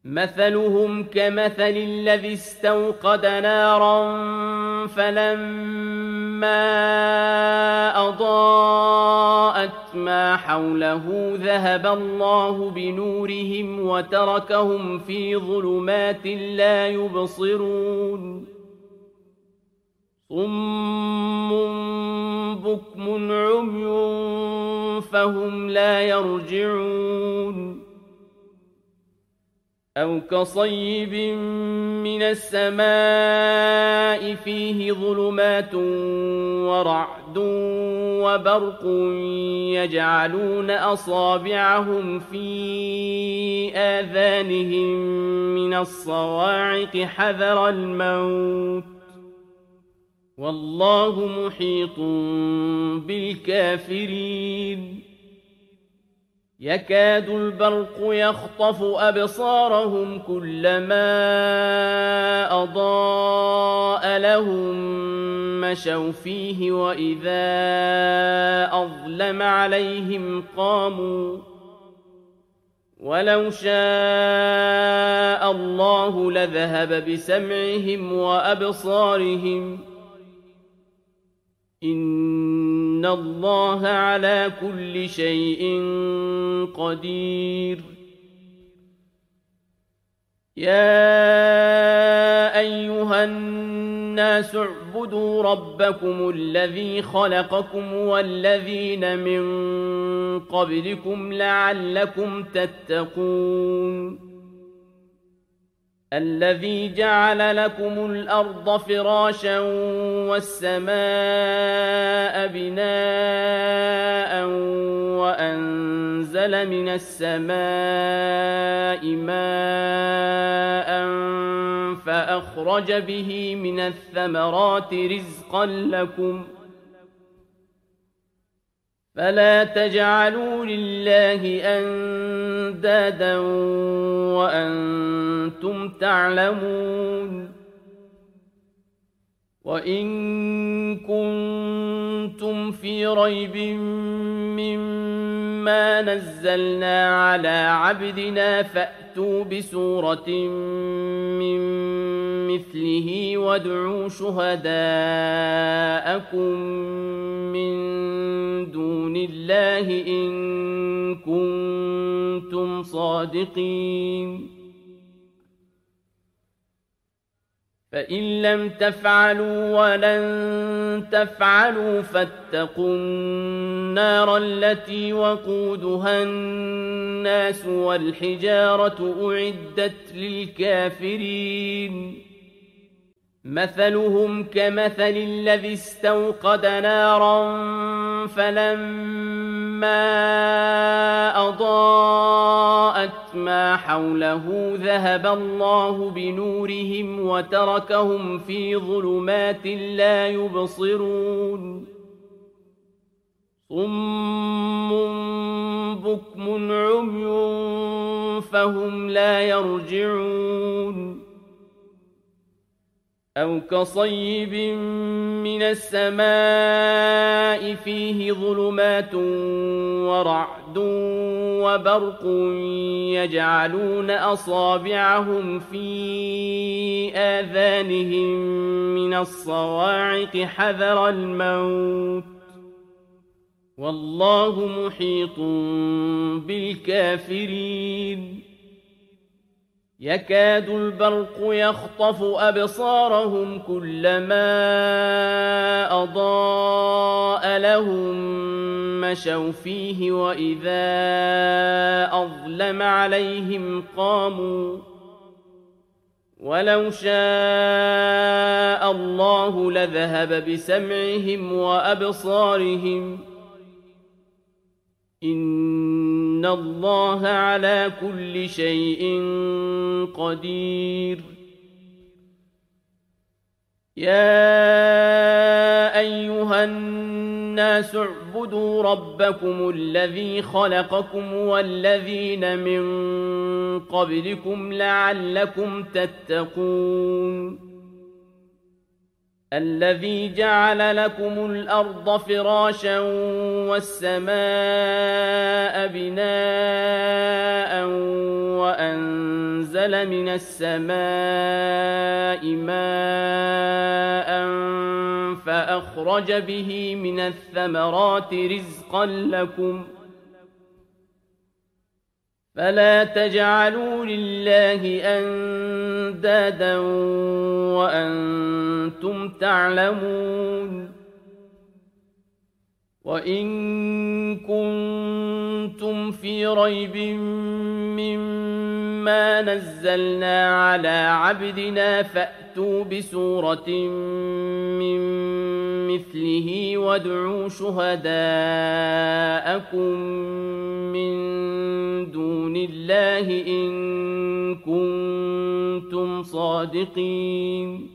مثلهم كمثل الذي استوقد نارا فلما أضاءت ما حوله ذهب الله بنورهم وتركهم في ظلمات لا يبصرون صم بكم عمي فهم لا يرجعون أو كصيب من السماء فيه ظلمات ورعد وبرق يجعلون أصابعهم في آذانهم من الصواعق حذر الموت والله محيط بالكافرين يكاد البرق يخطف أبصارهم كلما أضاء لهم مشوا فيه وإذا أظلم عليهم قاموا ولو شاء الله لذهب بسمعهم وأبصارهم إن الله على كل شيء قدير يا أيها الناس اعبدوا ربكم الذي خلقكم والذين من قبلكم لعلكم تتقون الذي جعل لكم الأرض فراشا والسماء بناء وأنزل من السماء ماء فأخرج به من الثمرات رزقا لكم فلا تجعلوا لله أندادا وأنتم تعلمون وإن كنتم في ريب مما نزلنا على عبدنا فأتوا بسورة من مثله وادعوا شهداءكم من دون الله إن كنتم صادقين فإن لم تفعلوا ولن تفعلوا فاتقوا النار التي وقودها الناس والحجارة أعدت للكافرين مثلهم كمثل الذي استوقد نارا فلما أضاءت ما حوله ذهب الله بنورهم وتركهم في ظلمات لا يبصرون صم بكم عمي فهم لا يرجعون أو كصيب من السماء فيه ظلمات ورعد وبرق يجعلون أصابعهم في آذانهم من الصواعق حذر الموت والله محيط بالكافرين يكاد البرق يخطف أبصارهم كلما أضاء لهم مشوا فيه وإذا أظلم عليهم قاموا ولو شاء الله لذهب بسمعهم وأبصارهم إن الله على كل شيء قدير يا أيها الناس اعبدوا ربكم الذي خلقكم والذين من قبلكم لعلكم تتقون الذي جعل لكم الأرض فراشا والسماء بناء وأنزل من السماء ماء فأخرج به من الثمرات رزقا لكم فلا تجعلوا لله أندادا وأنتم تعلمون وإن كنتم في ريب مما نزلنا على عبدنا فأتوا بسورة من مثله وادعوا شهداءكم من دون الله إن كنتم صادقين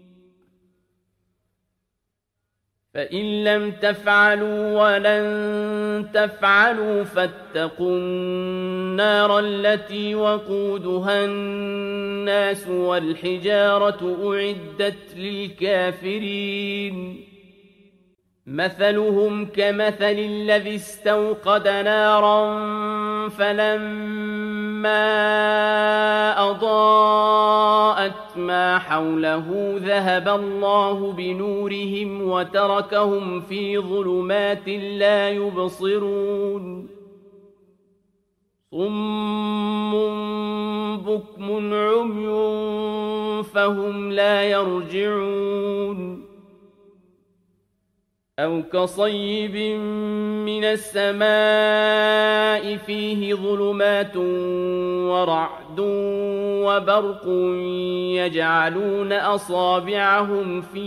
فإن لم تفعلوا ولن تفعلوا فاتقوا النار التي وقودها الناس والحجارة أعدت للكافرين مثلهم كمثل الذي استوقد نارا فلما أضاءت ما حوله ذهب الله بنورهم وتركهم في ظلمات لا يبصرون صم بكم عمي فهم لا يرجعون أو كصيب من السماء فيه ظلمات ورعد وبرق يجعلون أصابعهم في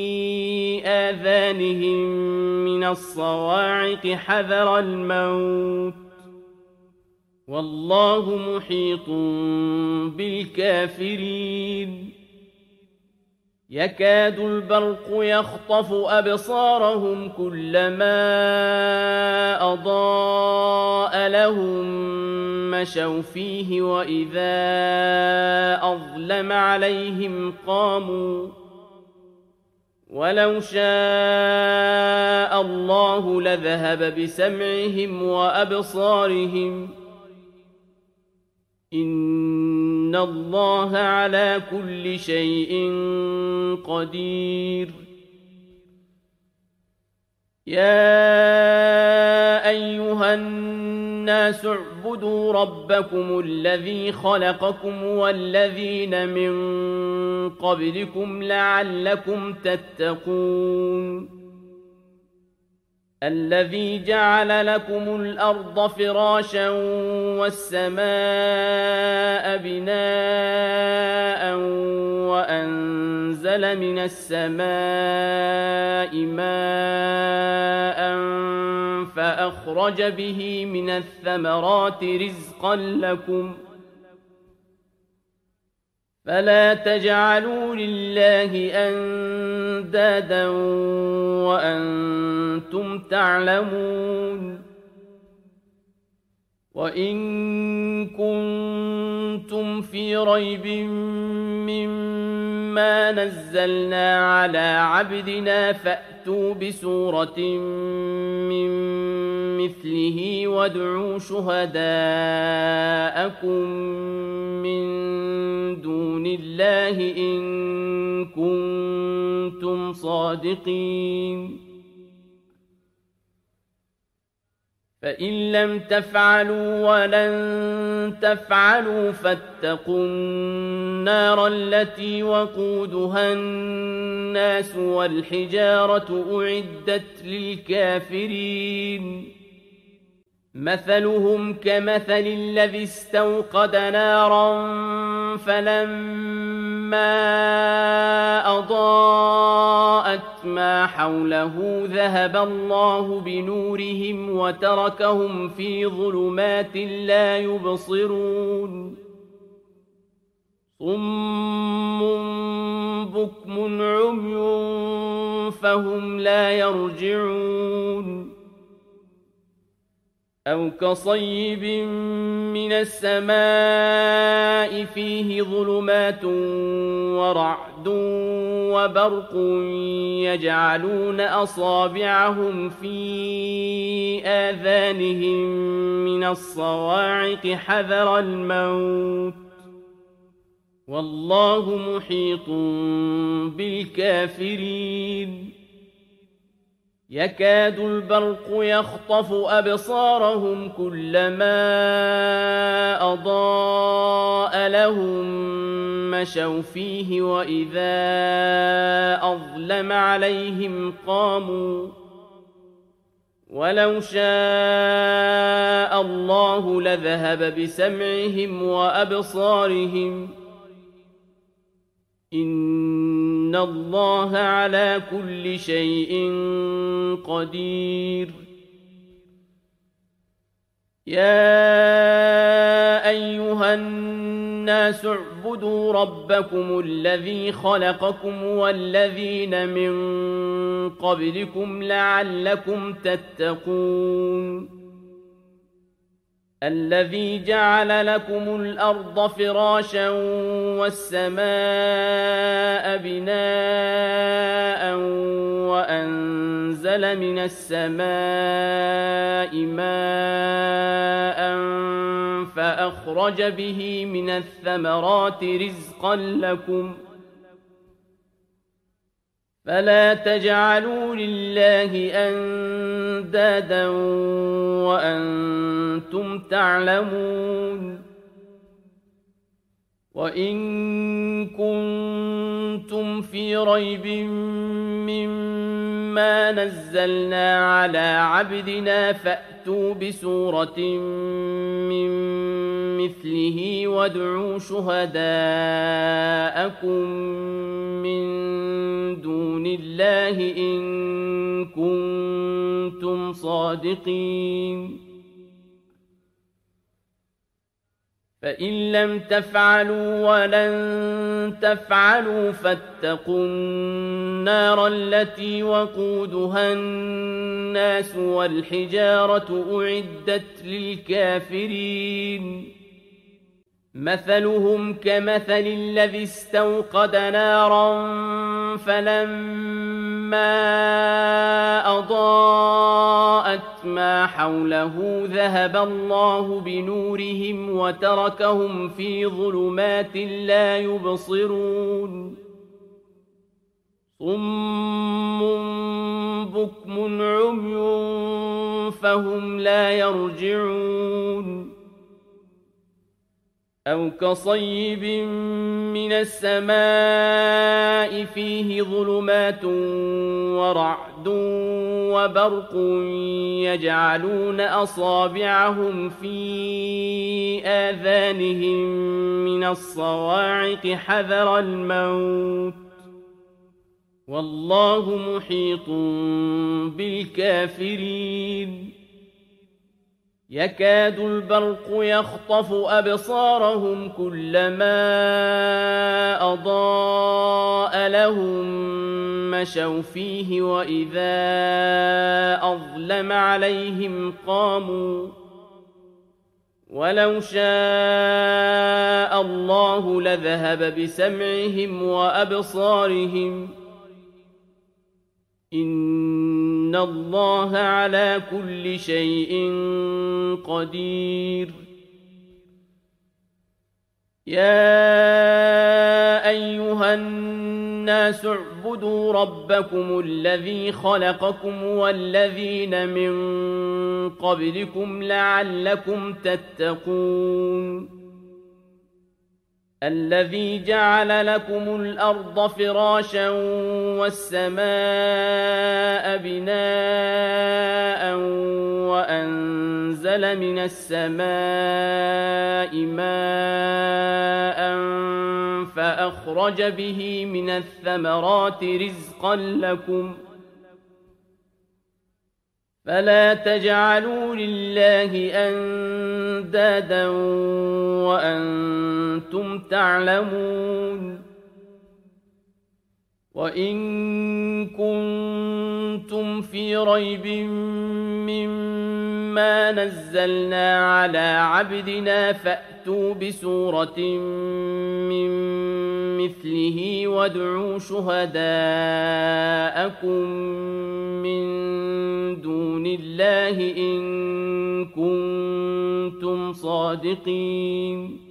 آذانهم من الصواعق حذر الموت والله محيط بالكافرين يكاد البرق يخطف أبصارهم كلما أضاء لهم مشوا فيه وإذا أظلم عليهم قاموا ولو شاء الله لذهب بسمعهم وأبصارهم إن الله على كل شيء قدير يا أيها الناس اعبدوا ربكم الذي خلقكم والذين من قبلكم لعلكم تتقون الذي جعل لكم الأرض فراشا والسماء بناء وأنزل من السماء ماء فأخرج به من الثمرات رزقا لكم فلا تجعلوا لله أندادا وأنتم تعلمون وإن كنتم في ريب مما نزلنا على عبدنا فأتوا بسورة من مثله وادعوا شهداءكم من دون الله إن كنتم صادقين فإن لم تفعلوا ولن تفعلوا فاتقوا النار التي وقودها الناس والحجارة أعدت للكافرين مثلهم كمثل الذي استوقد نارا فلما أضاءت ما حوله ذهب الله بنورهم وتركهم في ظلمات لا يبصرون صم بكم عمي فهم لا يرجعون أو كصيب من السماء فيه ظلمات ورعد وبرق يجعلون أصابعهم في آذانهم من الصواعق حذر الموت والله محيط بالكافرين يكاد البرق يخطف أبصارهم كلما أضاء لهم مشوا فيه وإذا أظلم عليهم قاموا ولو شاء الله لذهب بسمعهم وأبصارهم إن الله على كل شيء قدير يا أيها الناس اعبدوا ربكم الذي خلقكم والذين من قبلكم لعلكم تتقون الذي جعل لكم الأرض فراشا والسماء بناء وأنزل من السماء ماء فأخرج به من الثمرات رزقا لكم فلا تجعلوا لله أندادا وأنتم تعلمون وإن كنتم في ريب مما نزلنا على عبدنا فأتوا بسورة من مثله وادعوا شهداءكم من دون الله إن كنتم صادقين فإن لم تفعلوا ولن تفعلوا فاتقوا النار التي وقودها الناس والحجارة أعدت للكافرين مثلهم كمثل الذي استوقد نارا فلما أضاءت ما حوله ذهب الله بنورهم وتركهم في ظلمات لا يبصرون صم بكم عمي فهم لا يرجعون أو كصيب من السماء فيه ظلمات ورعد وبرق يجعلون أصابعهم في آذانهم من الصواعق حذر الموت والله محيط بالكافرين يكاد البرق يخطف أبصارهم كلما أضاء لهم مشوا فيه وإذا أظلم عليهم قاموا ولو شاء الله لذهب بسمعهم وأبصارهم إن الله على كل شيء قدير يا أيها الناس اعبدوا ربكم الذي خلقكم والذين من قبلكم لعلكم تتقون الذي جعل لكم الأرض فراشا والسماء بناء وأنزل من السماء ماء فأخرج به من الثمرات رزقا لكم فلا تجعلوا لله أندادا وأنتم تعلمون وإن كنتم في ريب مما ما نزلنا على عبدنا فأتوا بسورة من مثله وادعوا شهداءكم من دون الله إن كنتم صادقين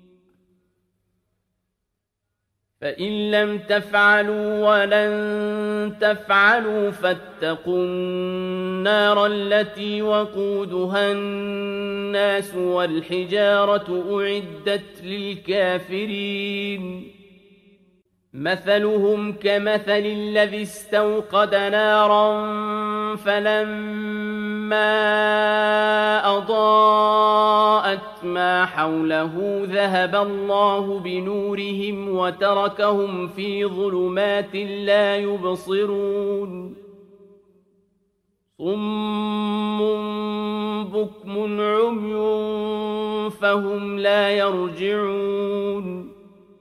فإن لم تفعلوا ولن تفعلوا فاتقوا النار التي وقودها الناس والحجارة أعدت للكافرين مثلهم كمثل الذي استوقد نارا فلما أضاءت ما حوله ذهب الله بنورهم وتركهم في ظلمات لا يبصرون صم بكم عمي فهم لا يرجعون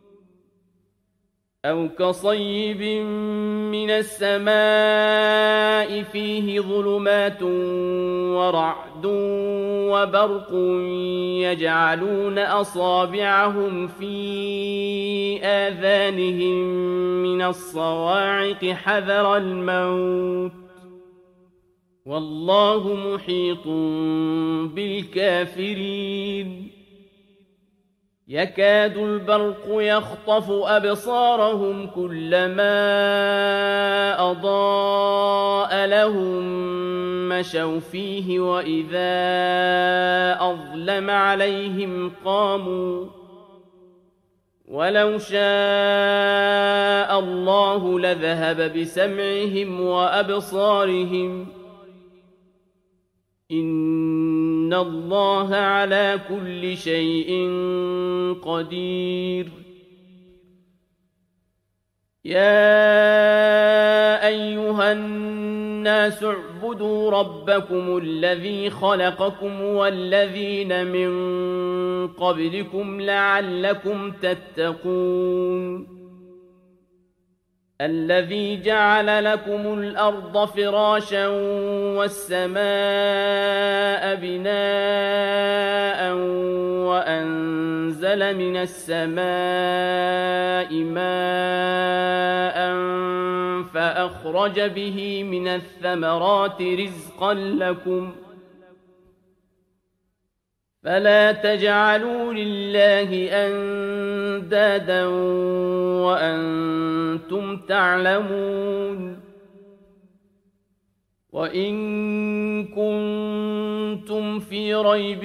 أو كصيب من السماء فيه ظلمات ورعد وبرق يجعلون أصابعهم في آذانهم من الصواعق حذر الموت والله محيط بالكافرين يكاد البرق يخطف أبصارهم كلما أضاء لهم مشوا فيه وإذا أظلم عليهم قاموا ولو شاء الله لذهب بسمعهم وأبصارهم إن الله على كل شيء قدير يا أيها الناس اعبدوا ربكم الذي خلقكم والذين من قبلكم لعلكم تتقون الذي جعل لكم الأرض فراشا والسماء بناء وأنزل من السماء ماء فأخرج به من الثمرات رزقا لكم فلا تجعلوا لله أندادا وأنتم تعلمون وإن كنتم في ريب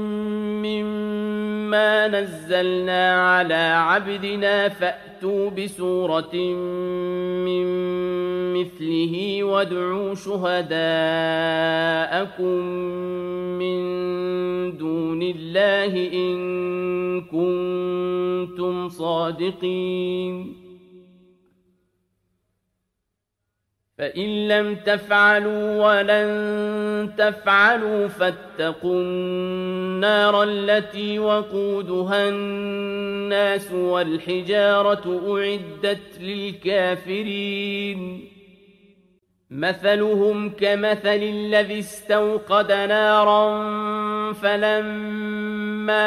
مما نزلنا على عبدنا فأتوا بسورة من مثله وادعوا شهداءكم من دون الله إن كنتم صادقين فإن لم تفعلوا ولن تفعلوا فاتقوا النار التي وقودها الناس والحجارة أعدت للكافرين مثلهم كمثل الذي استوقد نارا فلما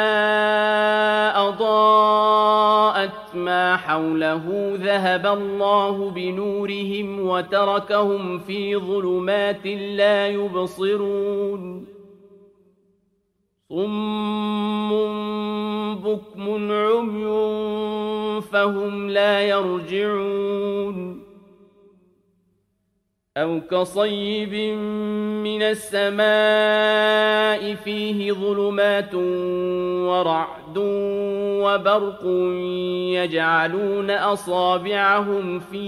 أضاءت ما حوله ذهب الله بنورهم وتركهم في ظلمات لا يبصرون صم بكم عمي فهم لا يرجعون أو كصيب من السماء فيه ظلمات ورعد وبرق يجعلون أصابعهم في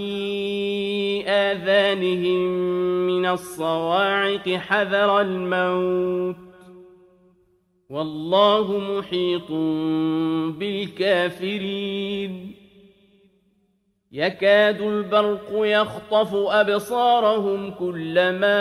آذانهم من الصواعق حذر الموت والله محيط بالكافرين يكاد البرق يخطف أبصارهم كلما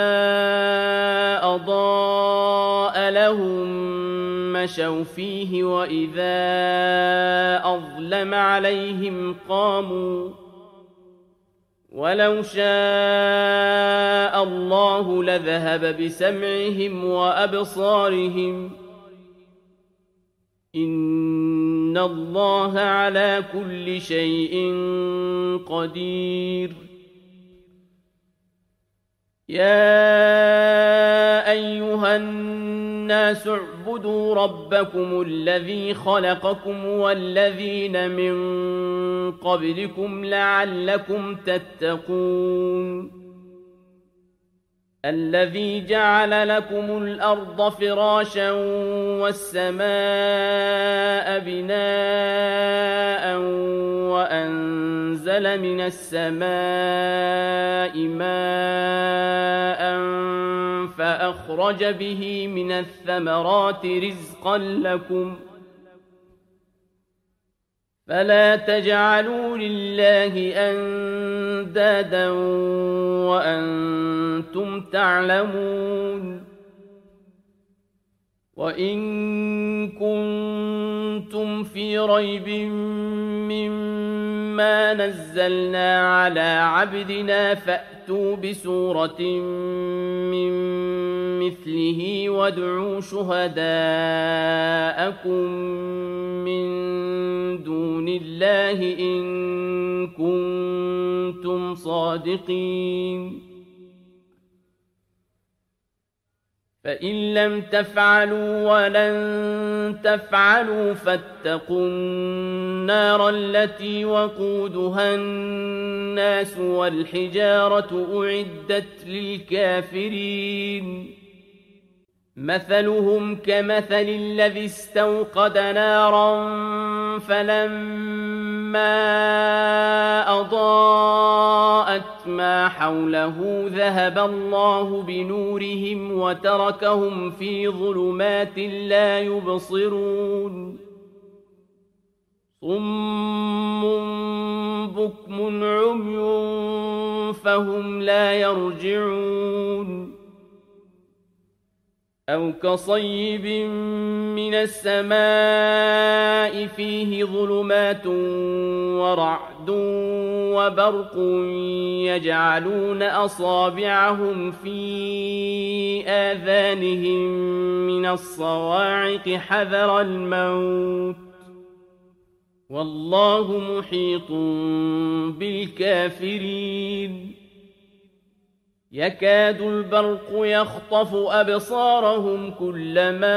أضاء لهم مشوا فيه وإذا أظلم عليهم قاموا ولو شاء الله لذهب بسمعهم وأبصارهم إن الله على كل شيء قدير يا أيها الناس اعبدوا ربكم الذي خلقكم والذين من قبلكم لعلكم تتقون الذي جعل لكم الأرض فراشا والسماء بناء وأنزل من السماء ماء فأخرج به من الثمرات رزقا لكم فلا تجعلوا لله أندادا وأنتم تعلمون وإن كنتم في ريب مما نزلنا على عبدنا فأتوا بسورة من مثله وادعوا شهداءكم من دون الله إن كنتم صادقين فإن لم تفعلوا ولن تفعلوا فاتقوا النار التي وقودها الناس والحجارة أعدت للكافرين مثلهم كمثل الذي استوقد نارا فلما أضاءت ما حوله ذهب الله بنورهم وتركهم في ظلمات لا يبصرون صم بكم عمي فهم لا يرجعون أو كصيب من السماء فيه ظلمات ورعد وبرق يجعلون أصابعهم في آذانهم من الصواعق حذر الموت والله محيط بالكافرين يكاد البرق يخطف أبصارهم كلما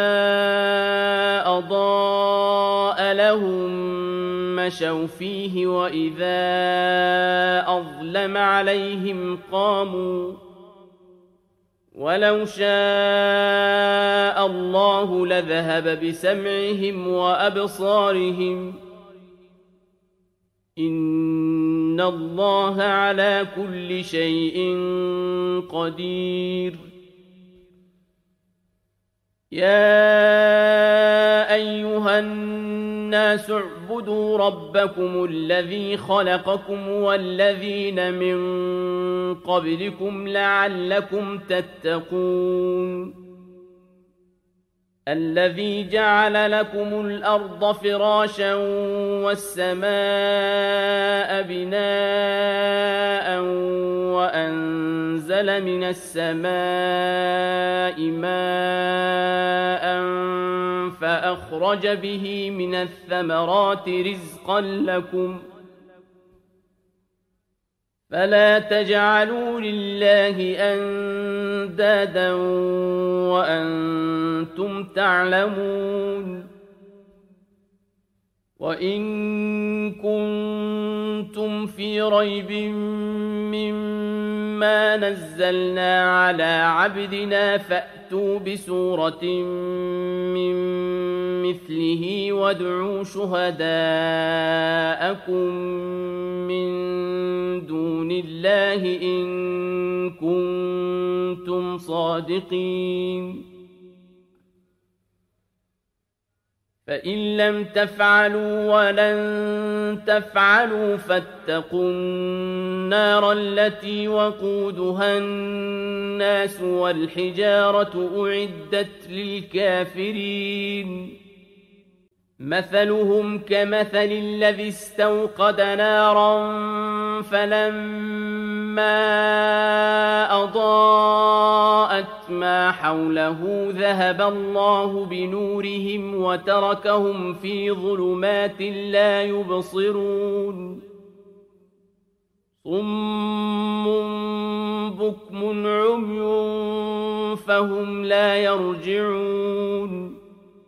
أضاء لهم مشوا فيه وإذا أظلم عليهم قاموا ولو شاء الله لذهب بسمعهم وأبصارهم إن الله على كل شيء قدير يا أيها الناس اعبدوا ربكم الذي خلقكم والذين من قبلكم لعلكم تتقون الذي جعل لكم الأرض فراشا والسماء بناء وأنزل من السماء ماء فأخرج به من الثمرات رزقا لكم فلا تجعلوا لله أندادا وأنتم تعلمون وإن كنتم في ريب مما نزلنا على عبدنا فأتوا بسورة من مثله وادعوا شهداءكم من دون الله إن كنتم صادقين فإن لم تفعلوا ولن تفعلوا فاتقوا النار التي وقودها الناس والحجارة أعدت للكافرين مثلهم كمثل الذي استوقد نارا فلما أضاءت ما حوله ذهب الله بنورهم وتركهم في ظلمات لا يبصرون صم بكم عمي فهم لا يرجعون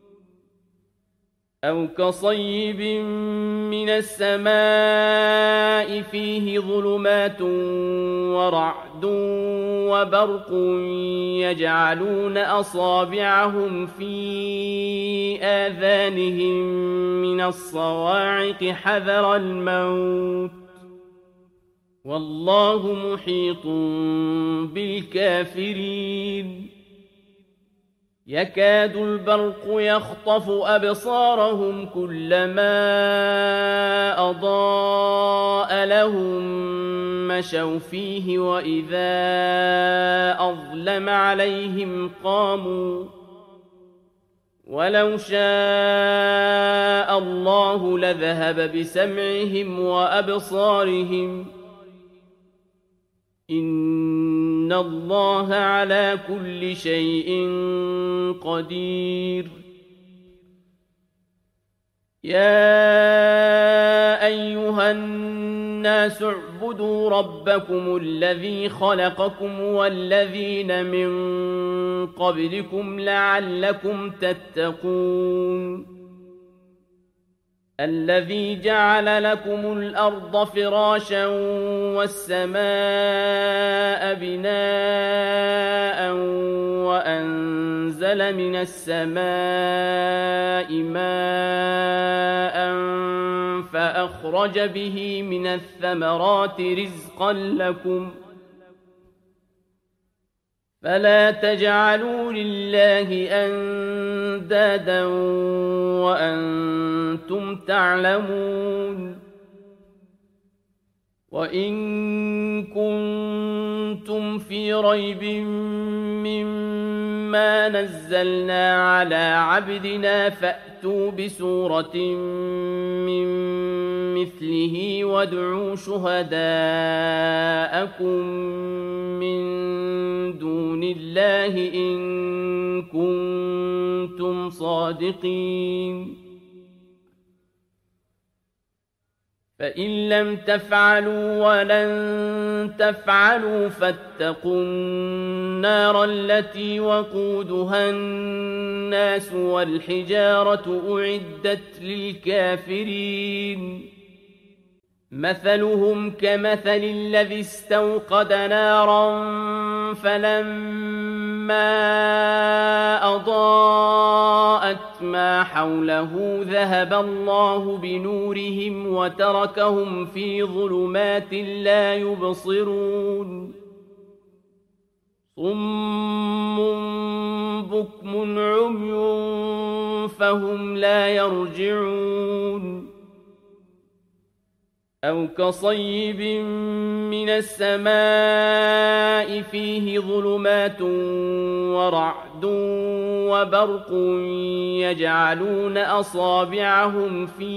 أو كصيب من السماء فيه ظلمات ورعد وبرق يجعلون أصابعهم في آذانهم من الصواعق حذر الموت والله محيط بالكافرين يكاد البرق يخطف أبصارهم كلما أضاء لهم مشوا فيه وإذا أظلم عليهم قاموا ولو شاء الله لذهب بسمعهم وأبصارهم إن الله على كل شيء قدير يا أيها الناس اعبدوا ربكم الذي خلقكم والذين من قبلكم لعلكم تتقون الذي جعل لكم الأرض فراشا والسماء بناء وأنزل من السماء ماء فأخرج به من الثمرات رزقا لكم فلا تجعلوا لله أندادا وأنتم تعلمون وإن كنتم في ريب مما نزلنا على عبدنا فأتوا بسورة من مثله وادعوا شهداءكم من دون الله إن كنتم صادقين فإن لم تفعلوا ولن تفعلوا فاتقوا النار التي وقودها الناس والحجارة أعدت للكافرين مثلهم كمثل الذي استوقد نارا فلما أضاءت ما حوله ذهب الله بنورهم وتركهم في ظلمات لا يبصرون صم بكم عمي فهم لا يرجعون أو كصيب من السماء فيه ظلمات ورعد وبرق يجعلون أصابعهم في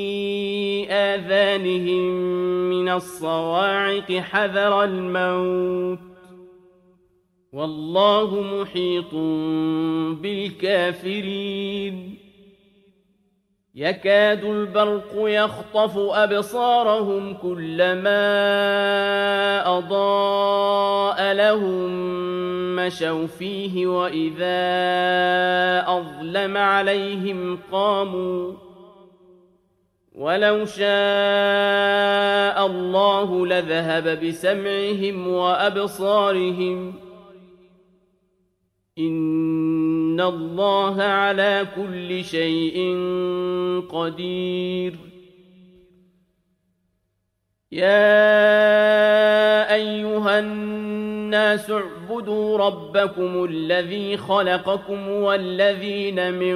آذانهم من الصواعق حذر الموت والله محيط بالكافرين يكاد البرق يخطف أبصارهم كلما أضاء لهم مشوا فيه وإذا أظلم عليهم قاموا ولو شاء الله لذهب بسمعهم وأبصارهم إن الله على كل شيء قدير يا أيها الناس اعبدوا ربكم الذي خلقكم والذين من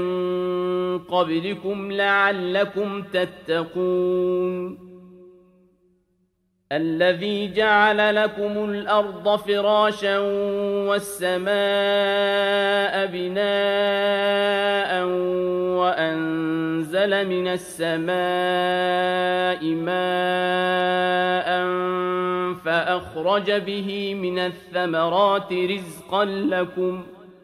قبلكم لعلكم تتقون الذي جعل لكم الأرض فراشا والسماء بناء وأنزل من السماء ماء فأخرج به من الثمرات رزقا لكم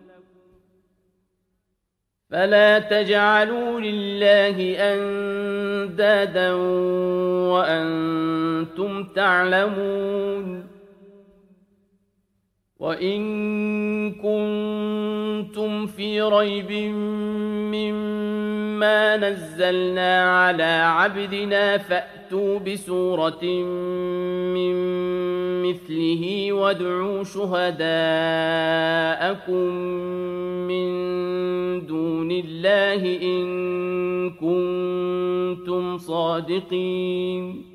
فلا تجعلوا لله أندادا وأنتم تعلمون وإن كنتم في ريب مما نزلنا على عبدنا فأتوا بسورة من مثله وادعوا شهداءكم من دون الله إن كنتم صادقين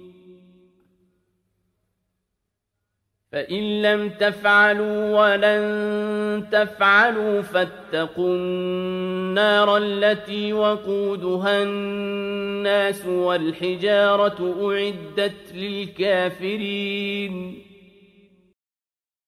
فإن لم تفعلوا ولن تفعلوا فاتقوا النار التي وقودها الناس والحجارة أعدت للكافرين